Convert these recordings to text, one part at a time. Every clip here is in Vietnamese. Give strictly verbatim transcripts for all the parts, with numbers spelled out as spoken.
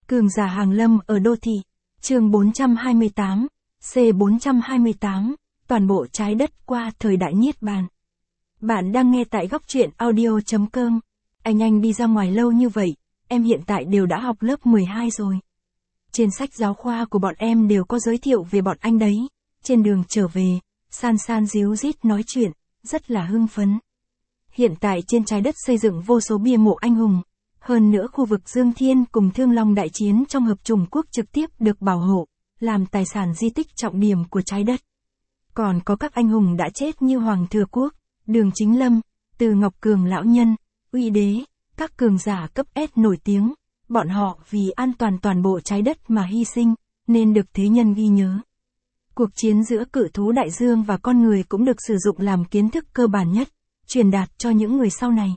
Cường giả hàng lâm ở đô thị. Chương bốn trăm hai mươi tám, C bốn trăm hai mươi tám, toàn bộ trái đất qua thời đại Niết Bàn. Bạn đang nghe tại góc truyện audio chấm com. Anh anh đi ra ngoài lâu như vậy, em hiện tại đều đã học lớp mười hai rồi. Trên sách giáo khoa của bọn em đều có giới thiệu về bọn anh đấy. Trên đường trở về, San San díu dít nói chuyện, rất là hưng phấn. Hiện tại trên trái đất xây dựng vô số bia mộ anh hùng. Hơn nữa khu vực Dương Thiên cùng Thương Long đại chiến trong hợp chủng quốc trực tiếp được bảo hộ, làm tài sản di tích trọng điểm của trái đất. Còn có các anh hùng đã chết như Hoàng Thừa Quốc, Đường Chính Lâm, Từ Ngọc Cường lão nhân, Uy Đế, các cường giả cấp S nổi tiếng. Bọn họ vì an toàn toàn bộ trái đất mà hy sinh, nên được thế nhân ghi nhớ. Cuộc chiến giữa cự thú đại dương và con người cũng được sử dụng làm kiến thức cơ bản nhất, truyền đạt cho những người sau này.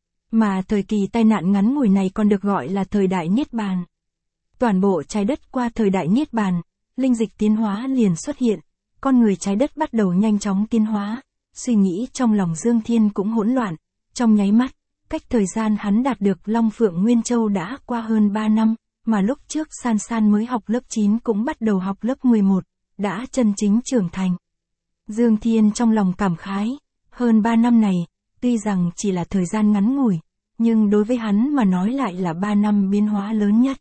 Mà thời kỳ tai nạn ngắn ngủi này còn được gọi là thời đại Niết Bàn. Toàn bộ trái đất qua thời đại Niết Bàn, linh dịch tiến hóa liền xuất hiện, con người trái đất bắt đầu nhanh chóng tiến hóa, suy nghĩ trong lòng Dương Thiên cũng hỗn loạn, trong nháy mắt, cách thời gian hắn đạt được Long Phượng Nguyên Châu đã qua hơn ba năm, mà lúc trước San San mới học lớp chín cũng bắt đầu học lớp mười một, đã chân chính trưởng thành. Dương Thiên trong lòng cảm khái, hơn ba năm này, tuy rằng chỉ là thời gian ngắn ngủi, nhưng đối với hắn mà nói lại là ba năm biến hóa lớn nhất.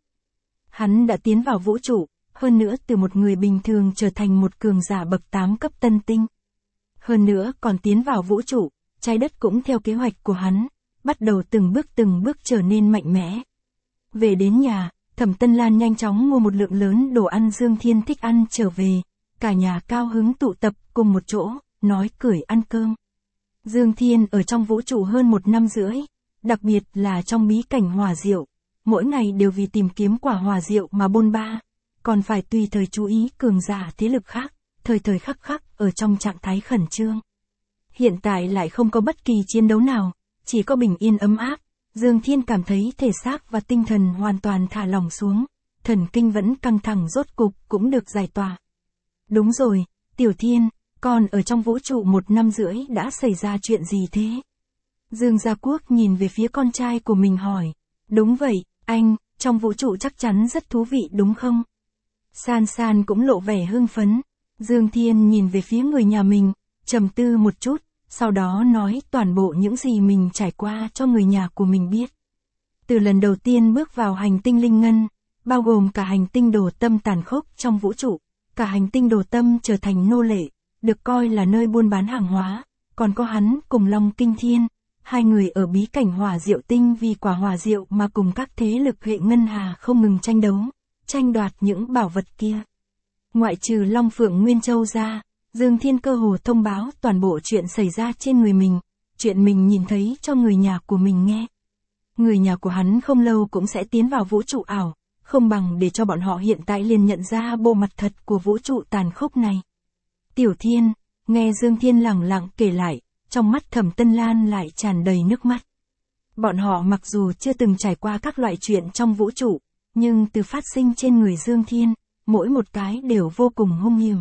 Hắn đã tiến vào vũ trụ, hơn nữa từ một người bình thường trở thành một cường giả bậc tám cấp tân tinh. Hơn nữa còn tiến vào vũ trụ, trái đất cũng theo kế hoạch của hắn, bắt đầu từng bước từng bước trở nên mạnh mẽ. Về đến nhà, Thẩm Tân Lan nhanh chóng mua một lượng lớn đồ ăn Dương Thiên thích ăn trở về, cả nhà cao hứng tụ tập cùng một chỗ, nói cười ăn cơm. Dương Thiên ở trong vũ trụ hơn một năm rưỡi, đặc biệt là trong bí cảnh hỏa diệu, mỗi ngày đều vì tìm kiếm quả hỏa diệu mà bôn ba, còn phải tùy thời chú ý cường giả thế lực khác, thời thời khắc khắc ở trong trạng thái khẩn trương. Hiện tại lại không có bất kỳ chiến đấu nào, chỉ có bình yên ấm áp, Dương Thiên cảm thấy thể xác và tinh thần hoàn toàn thả lỏng xuống, thần kinh vẫn căng thẳng rốt cục cũng được giải tỏa. Đúng rồi, Tiểu Thiên, con ở trong vũ trụ một năm rưỡi đã xảy ra chuyện gì thế? Dương Gia Quốc nhìn về phía con trai của mình hỏi. Đúng vậy, anh, trong vũ trụ chắc chắn rất thú vị đúng không? San San cũng lộ vẻ hưng phấn. Dương Thiên nhìn về phía người nhà mình, trầm tư một chút, sau đó nói toàn bộ những gì mình trải qua cho người nhà của mình biết. Từ lần đầu tiên bước vào hành tinh Linh Ngân, bao gồm cả hành tinh Đồ Tâm tàn khốc trong vũ trụ, cả hành tinh Đồ Tâm trở thành nô lệ, được coi là nơi buôn bán hàng hóa, còn có hắn cùng Long Kinh Thiên, hai người ở bí cảnh hỏa diệu tinh vì quả hỏa diệu mà cùng các thế lực hệ ngân hà không ngừng tranh đấu, tranh đoạt những bảo vật kia. Ngoại trừ Long Phượng Nguyên Châu ra, Dương Thiên cơ hồ thông báo toàn bộ chuyện xảy ra trên người mình, chuyện mình nhìn thấy cho người nhà của mình nghe. Người nhà của hắn không lâu cũng sẽ tiến vào vũ trụ ảo, không bằng để cho bọn họ hiện tại liền nhận ra bộ mặt thật của vũ trụ tàn khốc này. Tiểu Thiên, nghe Dương Thiên lẳng lặng kể lại, trong mắt Thẩm Tân Lan lại tràn đầy nước mắt. Bọn họ mặc dù chưa từng trải qua các loại chuyện trong vũ trụ, nhưng từ phát sinh trên người Dương Thiên, mỗi một cái đều vô cùng hung hiểm.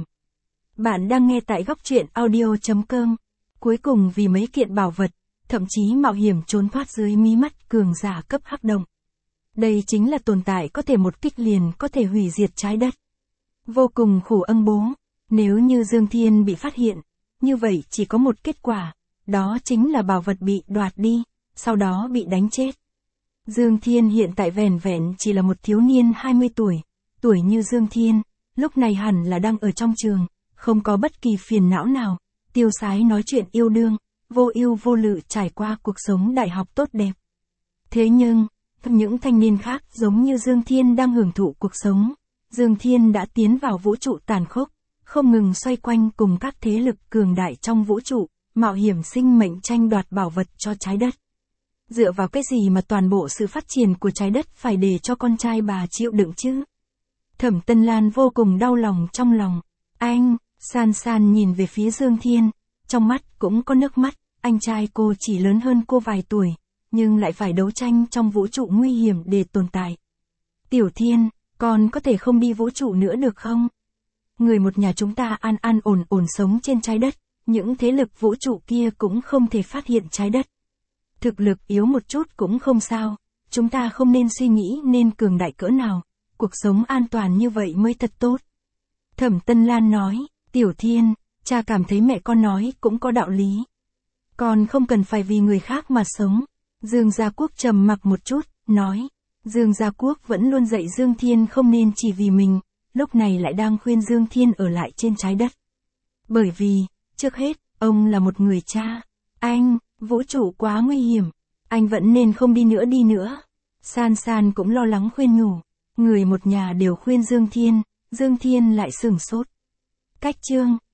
Bạn đang nghe tại góc truyện audio chấm com. Cuối cùng vì mấy kiện bảo vật, thậm chí mạo hiểm trốn thoát dưới mí mắt cường giả cấp hắc động. Đây chính là tồn tại có thể một kích liền có thể hủy diệt trái đất. Vô cùng khổ ân bố, nếu như Dương Thiên bị phát hiện, như vậy chỉ có một kết quả, đó chính là bảo vật bị đoạt đi, sau đó bị đánh chết. Dương Thiên hiện tại vẻn vẹn chỉ là một thiếu niên hai mươi tuổi, tuổi như Dương Thiên, lúc này hẳn là đang ở trong trường, không có bất kỳ phiền não nào, tiêu sái nói chuyện yêu đương, vô ưu vô lự trải qua cuộc sống đại học tốt đẹp. Thế nhưng, những thanh niên khác giống như Dương Thiên đang hưởng thụ cuộc sống, Dương Thiên đã tiến vào vũ trụ tàn khốc, không ngừng xoay quanh cùng các thế lực cường đại trong vũ trụ, mạo hiểm sinh mệnh tranh đoạt bảo vật cho trái đất. Dựa vào cái gì mà toàn bộ sự phát triển của trái đất phải để cho con trai bà chịu đựng chứ? Thẩm Tân Lan vô cùng đau lòng trong lòng. Anh, San San nhìn về phía Dương Thiên, trong mắt cũng có nước mắt, anh trai cô chỉ lớn hơn cô vài tuổi, nhưng lại phải đấu tranh trong vũ trụ nguy hiểm để tồn tại. Tiểu Thiên, con có thể không đi vũ trụ nữa được không? Người một nhà chúng ta an an ổn ổn sống trên trái đất, những thế lực vũ trụ kia cũng không thể phát hiện trái đất. Thực lực yếu một chút cũng không sao, chúng ta không nên suy nghĩ nên cường đại cỡ nào, cuộc sống an toàn như vậy mới thật tốt. Thẩm Tân Lan nói, Tiểu Thiên, cha cảm thấy mẹ con nói cũng có đạo lý. Con không cần phải vì người khác mà sống. Dương Gia Quốc trầm mặc một chút, nói. Dương Gia Quốc vẫn luôn dạy Dương Thiên không nên chỉ vì mình, lúc này lại đang khuyên Dương Thiên ở lại trên trái đất. Bởi vì, trước hết, ông là một người cha. Anh, vũ trụ quá nguy hiểm. Anh vẫn nên không đi nữa đi nữa. San San cũng lo lắng khuyên nhủ. Người một nhà đều khuyên Dương Thiên, Dương Thiên lại sửng sốt. Cách chương